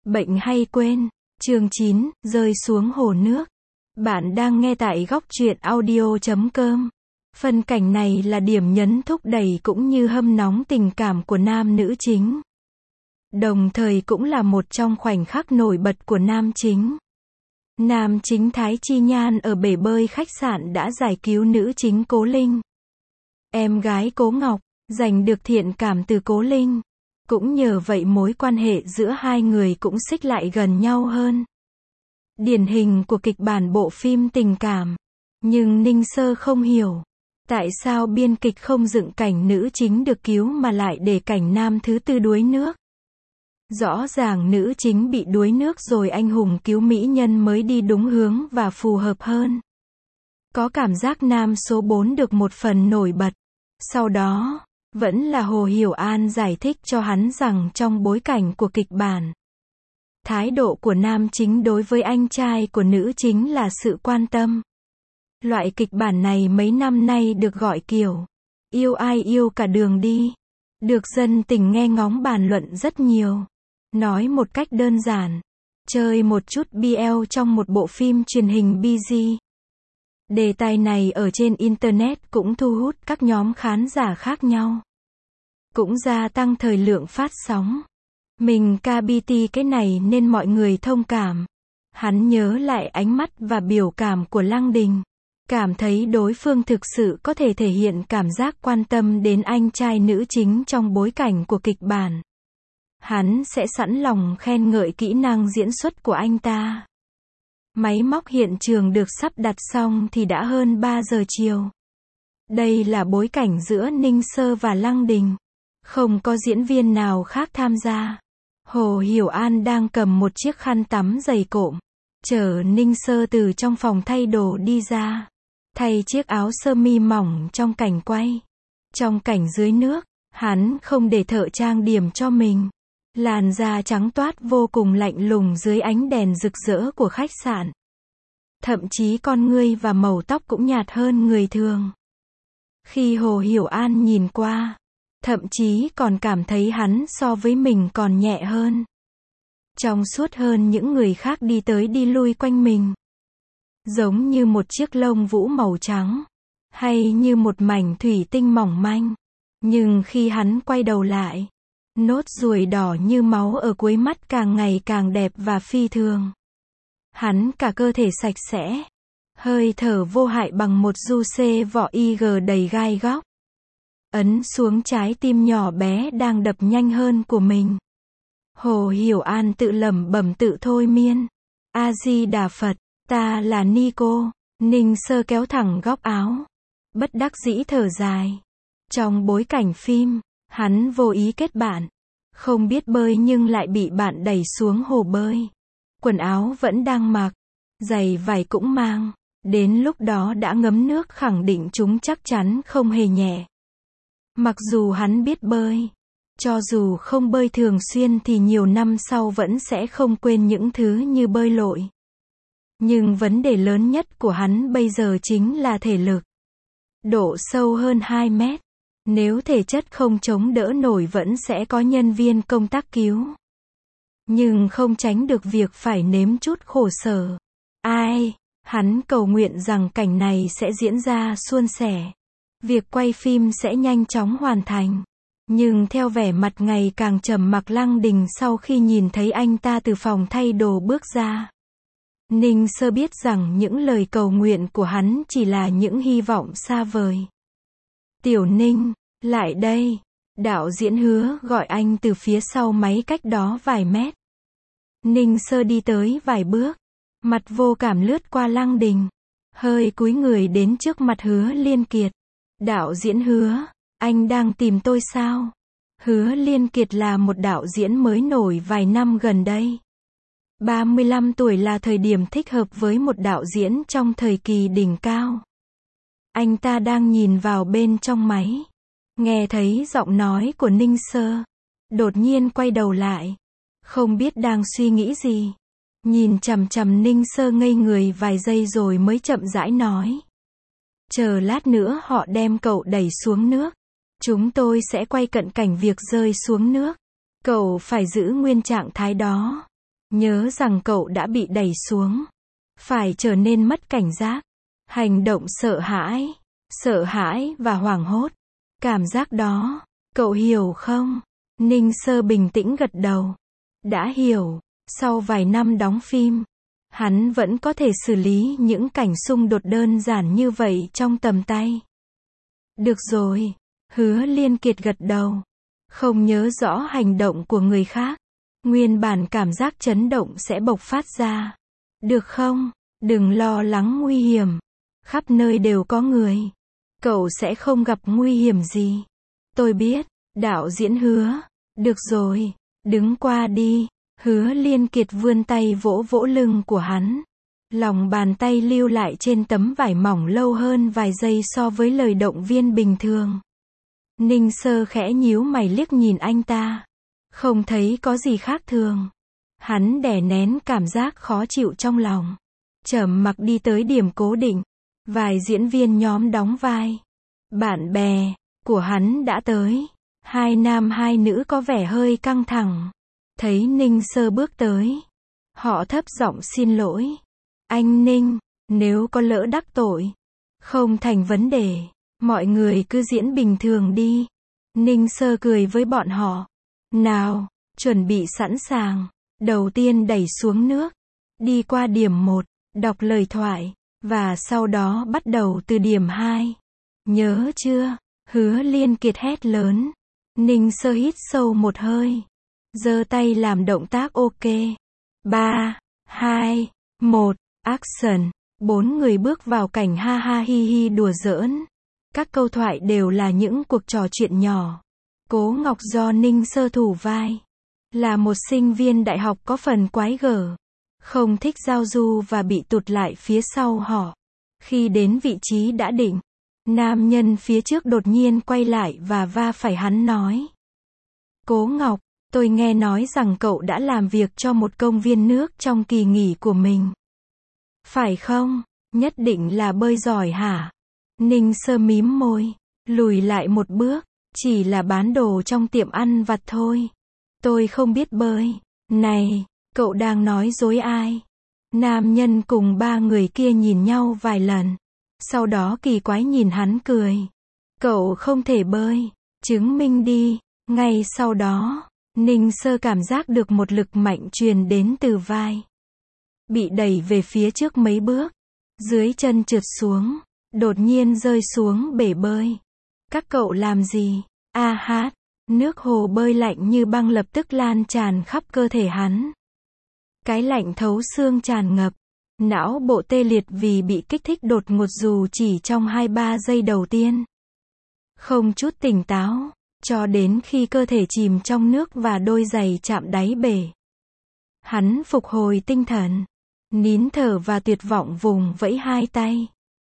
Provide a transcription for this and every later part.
Bệnh hay quên. Chương 9, rơi xuống hồ nước. Bạn đang nghe tại góc truyện audio.com. Phân cảnh này là điểm nhấn thúc đẩy cũng như hâm nóng tình cảm của nam nữ chính. Đồng thời cũng là một trong khoảnh khắc nổi bật của nam chính. Nam chính Thái Chi Nhan ở bể bơi khách sạn đã giải cứu nữ chính Cố Linh. Em gái Cố Ngọc, giành được thiện cảm từ Cố Linh. Cũng nhờ vậy mối quan hệ giữa hai người cũng xích lại gần nhau hơn. Điển hình của kịch bản bộ phim tình cảm. Nhưng Ninh Sơ không hiểu. Tại sao biên kịch không dựng cảnh nữ chính được cứu mà lại để cảnh nam thứ tư đuối nước? Rõ ràng nữ chính bị đuối nước rồi anh hùng cứu mỹ nhân mới đi đúng hướng và phù hợp hơn. Có cảm giác nam số 4 được một phần nổi bật. Sau đó, vẫn là Hồ Hiểu An giải thích cho hắn rằng trong bối cảnh của kịch bản, thái độ của nam chính đối với anh trai của nữ chính là sự quan tâm. Loại kịch bản này mấy năm nay được gọi kiểu yêu ai yêu cả đường đi. Được dân tình nghe ngóng bàn luận rất nhiều. Nói một cách đơn giản, chơi một chút BL trong một bộ phim truyền hình BG. Đề tài này ở trên Internet cũng thu hút các nhóm khán giả khác nhau. Cũng gia tăng thời lượng phát sóng. Mình KBT cái này nên mọi người thông cảm. Hắn nhớ lại ánh mắt và biểu cảm của Lăng Đình. Cảm thấy đối phương thực sự có thể thể hiện cảm giác quan tâm đến anh trai nữ chính trong bối cảnh của kịch bản. Hắn sẽ sẵn lòng khen ngợi kỹ năng diễn xuất của anh ta. Máy móc hiện trường được sắp đặt xong thì đã hơn 3 giờ chiều. Đây là bối cảnh giữa Ninh Sơ và Lăng Đình. Không có diễn viên nào khác tham gia. Hồ Hiểu An đang cầm một chiếc khăn tắm dày cộm, chở Ninh Sơ từ trong phòng thay đồ đi ra. Thay chiếc áo sơ mi mỏng trong cảnh quay. Trong cảnh dưới nước, hắn không để thợ trang điểm cho mình. Làn da trắng toát vô cùng lạnh lùng dưới ánh đèn rực rỡ của khách sạn. Thậm chí con ngươi và màu tóc cũng nhạt hơn người thường. Khi Hồ Hiểu An nhìn qua, thậm chí còn cảm thấy hắn so với mình còn nhẹ hơn. Trong suốt hơn những người khác đi tới đi lui quanh mình. Giống như một chiếc lông vũ màu trắng. Hay như một mảnh thủy tinh mỏng manh. Nhưng khi hắn quay đầu lại, nốt ruồi đỏ như máu ở cuối mắt càng ngày càng đẹp và phi thường. Hắn cả cơ thể sạch sẽ. Hơi thở vô hại bằng một du xê vỏ IG đầy gai góc. Ấn xuống trái tim nhỏ bé đang đập nhanh hơn của mình. Hồ Hiểu An tự lẩm bẩm tự thôi miên. A-di-đà Phật, ta là Nico. Ninh Sơ kéo thẳng góc áo. Bất đắc dĩ thở dài. Trong bối cảnh phim, hắn vô ý kết bạn. Không biết bơi nhưng lại bị bạn đẩy xuống hồ bơi. Quần áo vẫn đang mặc. Giày vải cũng mang. Đến lúc đó đã ngấm nước khẳng định chúng chắc chắn không hề nhẹ. Mặc dù hắn biết bơi, cho dù không bơi thường xuyên thì nhiều năm sau vẫn sẽ không quên những thứ như bơi lội. Nhưng vấn đề lớn nhất của hắn bây giờ chính là thể lực. Độ sâu hơn 2 mét. Nếu thể chất không chống đỡ nổi vẫn sẽ có nhân viên công tác cứu. Nhưng không tránh được việc phải nếm chút khổ sở. Ai, hắn cầu nguyện rằng cảnh này sẽ diễn ra suôn sẻ. Việc quay phim sẽ nhanh chóng hoàn thành. Nhưng theo vẻ mặt ngày càng trầm mặc Lăng Đình sau khi nhìn thấy anh ta từ phòng thay đồ bước ra. Ninh Sơ biết rằng những lời cầu nguyện của hắn chỉ là những hy vọng xa vời. Tiểu Ninh, lại đây. Đạo diễn Hứa gọi anh từ phía sau máy cách đó vài mét. Ninh Sơ đi tới vài bước. Mặt vô cảm lướt qua Lăng Đình. Hơi cúi người đến trước mặt Hứa Liên Kiệt. Đạo diễn Hứa, anh đang tìm tôi sao? Hứa Liên Kiệt là một đạo diễn mới nổi vài năm gần đây. 35 tuổi là thời điểm thích hợp với một đạo diễn trong thời kỳ đỉnh cao. Anh ta đang nhìn vào bên trong máy. Nghe thấy giọng nói của Ninh Sơ. Đột nhiên quay đầu lại. Không biết đang suy nghĩ gì. Nhìn chằm chằm Ninh Sơ ngây người vài giây rồi mới chậm rãi nói. Chờ lát nữa họ đem cậu đẩy xuống nước. Chúng tôi sẽ quay cận cảnh việc rơi xuống nước. Cậu phải giữ nguyên trạng thái đó. Nhớ rằng cậu đã bị đẩy xuống. Phải trở nên mất cảnh giác. Hành động sợ hãi và hoảng hốt. Cảm giác đó, cậu hiểu không? Ninh Sơ bình tĩnh gật đầu. Đã hiểu, sau vài năm đóng phim, hắn vẫn có thể xử lý những cảnh xung đột đơn giản như vậy trong tầm tay. Được rồi, Hứa Liên Kiệt gật đầu. Không nhớ rõ hành động của người khác. Nguyên bản cảm giác chấn động sẽ bộc phát ra. Được không? Đừng lo lắng nguy hiểm. Khắp nơi đều có người. Cậu sẽ không gặp nguy hiểm gì. Tôi biết, đạo diễn Hứa. Được rồi, đứng qua đi. Hứa Liên Kiệt vươn tay vỗ vỗ lưng của hắn. Lòng bàn tay lưu lại trên tấm vải mỏng lâu hơn vài giây so với lời động viên bình thường. Ninh Sơ khẽ nhíu mày liếc nhìn anh ta. Không thấy có gì khác thường. Hắn đè nén cảm giác khó chịu trong lòng. Trầm mặc đi tới điểm cố định. Vài diễn viên nhóm đóng vai. Bạn bè của hắn đã tới. Hai nam hai nữ có vẻ hơi căng thẳng. Thấy Ninh Sơ bước tới. Họ thấp giọng xin lỗi. Anh Ninh, nếu có lỡ đắc tội. Không thành vấn đề. Mọi người cứ diễn bình thường đi. Ninh Sơ cười với bọn họ. Nào, chuẩn bị sẵn sàng. Đầu tiên đẩy xuống nước. Đi qua điểm 1, đọc lời thoại. Và sau đó bắt đầu từ điểm 2. Nhớ chưa? Hứa Liên Kiệt hét lớn. Ninh Sơ hít sâu một hơi. Giơ tay làm động tác ok. 3, 2, 1, action. 4 người bước vào cảnh ha ha hi hi đùa giỡn. Các câu thoại đều là những cuộc trò chuyện nhỏ. Cố Ngọc do Ninh Sơ thủ vai. Là một sinh viên đại học có phần quái gở. Không thích giao du và bị tụt lại phía sau họ. Khi đến vị trí đã định, nam nhân phía trước đột nhiên quay lại và va phải hắn nói. Cố Ngọc, tôi nghe nói rằng cậu đã làm việc cho một công viên nước trong kỳ nghỉ của mình. Phải không? Nhất định là bơi giỏi hả? Ninh Sơ mím môi, lùi lại một bước. Chỉ là bán đồ trong tiệm ăn vặt thôi. Tôi không biết bơi. Này, cậu đang nói dối ai? Nam nhân cùng 3 người kia nhìn nhau vài lần. Sau đó kỳ quái nhìn hắn cười. Cậu không thể bơi. Chứng minh đi. Ngay sau đó, Ninh Sơ cảm giác được một lực mạnh truyền đến từ vai. Bị đẩy về phía trước mấy bước. Dưới chân trượt xuống. Đột nhiên rơi xuống bể bơi. Các cậu làm gì? A hát. Nước hồ bơi lạnh như băng lập tức lan tràn khắp cơ thể hắn. Cái lạnh thấu xương tràn ngập. Não bộ tê liệt vì bị kích thích đột ngột dù chỉ trong 2-3 giây đầu tiên. Không chút tỉnh táo. Cho đến khi cơ thể chìm trong nước và đôi giày chạm đáy bể. Hắn phục hồi tinh thần. Nín thở và tuyệt vọng vùng vẫy hai tay.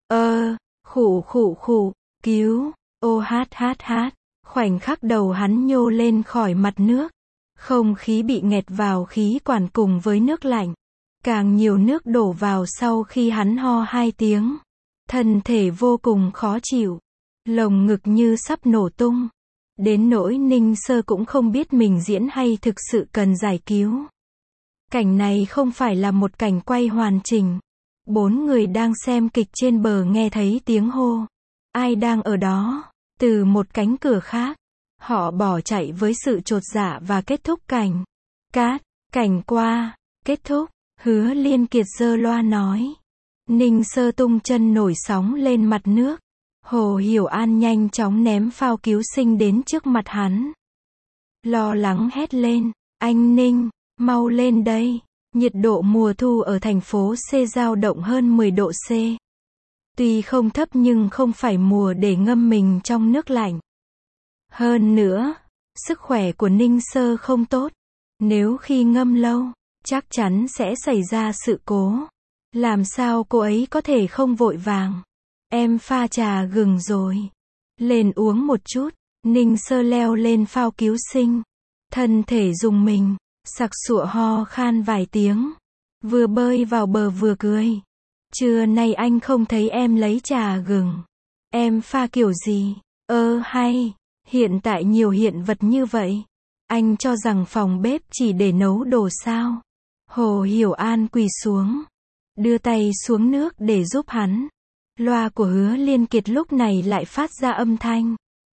Khụ khụ khụ, cứu, ô hát hát hát. Khoảnh khắc đầu hắn nhô lên khỏi mặt nước. Không khí bị nghẹt vào khí quản cùng với nước lạnh. Càng nhiều nước đổ vào sau khi hắn ho 2 tiếng. Thân thể vô cùng khó chịu. Lồng ngực như sắp nổ tung. Đến nỗi Ninh Sơ cũng không biết mình diễn hay thực sự cần giải cứu. Cảnh này không phải là một cảnh quay hoàn chỉnh. 4 người đang xem kịch trên bờ nghe thấy tiếng hô. Ai đang ở đó? Từ một cánh cửa khác. Họ bỏ chạy với sự chột dạ và kết thúc cảnh. Cát, cảnh qua, kết thúc. Hứa Liên Kiệt giơ loa nói. Ninh Sơ tung chân nổi sóng lên mặt nước. Hồ Hiểu An nhanh chóng ném phao cứu sinh đến trước mặt hắn. Lo lắng hét lên. Anh Ninh, mau lên đây. Nhiệt độ mùa thu ở thành phố C dao động hơn 10 độ C. Tuy không thấp nhưng không phải mùa để ngâm mình trong nước lạnh. Hơn nữa, sức khỏe của Ninh Sơ không tốt. Nếu khi ngâm lâu, chắc chắn sẽ xảy ra sự cố. Làm sao cô ấy có thể không vội vàng? Em pha trà gừng rồi. Lên uống một chút. Ninh Sơ leo lên phao cứu sinh. Thân thể rùng mình, sặc sụa ho khan vài tiếng. Vừa bơi vào bờ vừa cười. Trưa nay anh không thấy em lấy trà gừng. Em pha kiểu gì? Hay. Hiện tại nhiều hiện vật như vậy. Anh cho rằng phòng bếp chỉ để nấu đồ sao? Hồ Hiểu An quỳ xuống, đưa tay xuống nước để giúp hắn. Loa của Hứa Liên Kiệt lúc này lại phát ra âm thanh.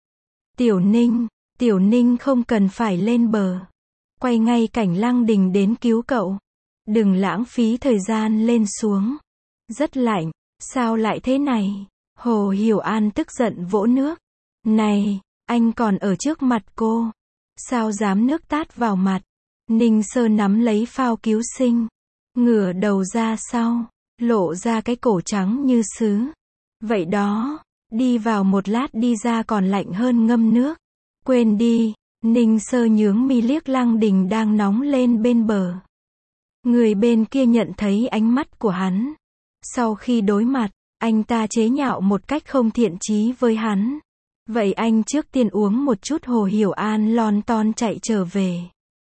Tiểu Ninh không cần phải lên bờ. Quay ngay cảnh Lăng Đình đến cứu cậu. Đừng lãng phí thời gian lên xuống. Rất lạnh, sao lại thế này? Hồ Hiểu An tức giận vỗ nước. Này, anh còn ở trước mặt cô. Sao dám nước tát vào mặt? Ninh Sơ nắm lấy phao cứu sinh. Ngửa đầu ra sau, lộ ra cái cổ trắng như sứ. Vậy đó, đi vào một lát đi ra còn lạnh hơn ngâm nước. Quên đi, Ninh Sơ nhướng mi liếc Lăng Đình đang nóng lên bên bờ. Người bên kia nhận thấy ánh mắt của hắn. Sau khi đối mặt, anh ta chế nhạo một cách không thiện chí với hắn. Vậy anh trước tiên uống một chút. Hồ Hiểu An lon ton chạy trở về.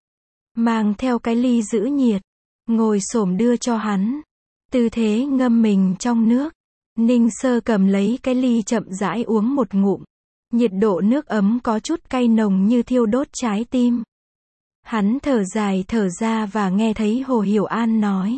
Mang theo cái ly giữ nhiệt. Ngồi xổm đưa cho hắn. Tư thế ngâm mình trong nước. Ninh Sơ cầm lấy cái ly chậm rãi uống một ngụm. Nhiệt độ nước ấm có chút cay nồng như thiêu đốt trái tim. Hắn thở dài thở ra và nghe thấy Hồ Hiểu An nói.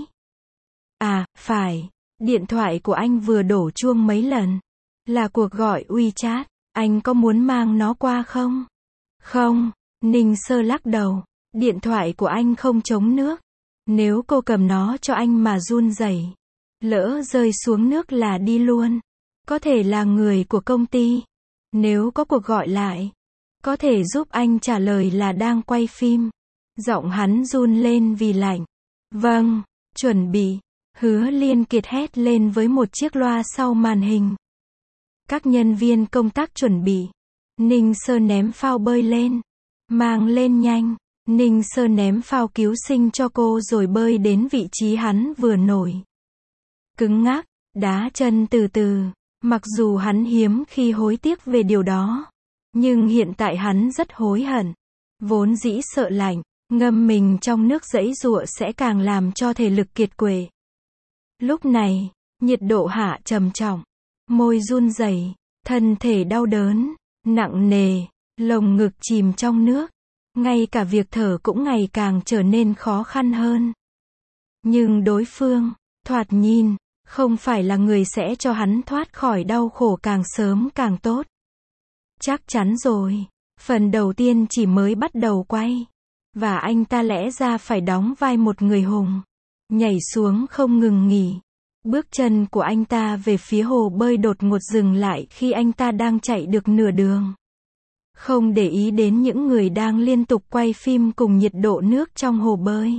À, phải, điện thoại của anh vừa đổ chuông mấy lần. Là cuộc gọi WeChat, anh có muốn mang nó qua không? Không, Ninh Sơ lắc đầu, điện thoại của anh không chống nước. Nếu cô cầm nó cho anh mà run rẩy, lỡ rơi xuống nước là đi luôn. Có thể là người của công ty. Nếu có cuộc gọi lại, có thể giúp anh trả lời là đang quay phim. Giọng hắn run lên vì lạnh. Vâng, chuẩn bị. Hứa Liên Kiệt hét lên với một chiếc loa sau màn hình. Các nhân viên công tác chuẩn bị. Ninh Sơ ném phao bơi lên. Mang lên nhanh. Ninh Sơ ném phao cứu sinh cho cô rồi bơi đến vị trí hắn vừa nổi. Cứng ngắc, đá chân từ từ. Mặc dù hắn hiếm khi hối tiếc về điều đó. Nhưng hiện tại hắn rất hối hận. Vốn dĩ sợ lạnh, ngâm mình trong nước giãy giụa sẽ càng làm cho thể lực kiệt quệ. Lúc này, nhiệt độ hạ trầm trọng. Môi run rẩy, thân thể đau đớn, nặng nề, lồng ngực chìm trong nước. Ngay cả việc thở cũng ngày càng trở nên khó khăn hơn. Nhưng đối phương, thoạt nhìn, không phải là người sẽ cho hắn thoát khỏi đau khổ càng sớm càng tốt. Chắc chắn rồi, phần đầu tiên chỉ mới bắt đầu quay. Và anh ta lẽ ra phải đóng vai một người hùng. Nhảy xuống không ngừng nghỉ. Bước chân của anh ta về phía hồ bơi đột ngột dừng lại khi anh ta đang chạy được nửa đường. Không để ý đến những người đang liên tục quay phim cùng nhiệt độ nước trong hồ bơi.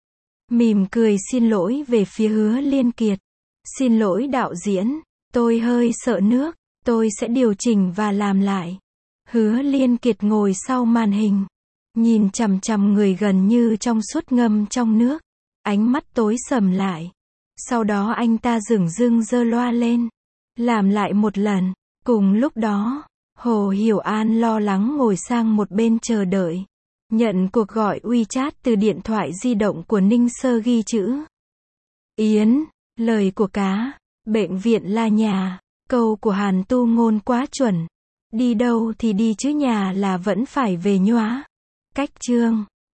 Mỉm cười xin lỗi về phía Hứa Liên Kiệt. Xin lỗi đạo diễn, tôi hơi sợ nước, tôi sẽ điều chỉnh và làm lại. Hứa Liên Kiệt ngồi sau màn hình. Nhìn chằm chằm người gần như trong suốt ngâm trong nước. Ánh mắt tối sầm lại. Sau đó anh ta dửng dưng giơ loa lên. Làm lại một lần. Cùng lúc đó, Hồ Hiểu An lo lắng ngồi sang một bên chờ đợi. Nhận cuộc gọi WeChat từ điện thoại di động của Ninh Sơ ghi chữ. Yến, lời của cá, bệnh viện là nhà. Câu của Hàn Tu Ngôn quá chuẩn. Đi đâu thì đi chứ nhà là vẫn phải về nhóa. Cách chương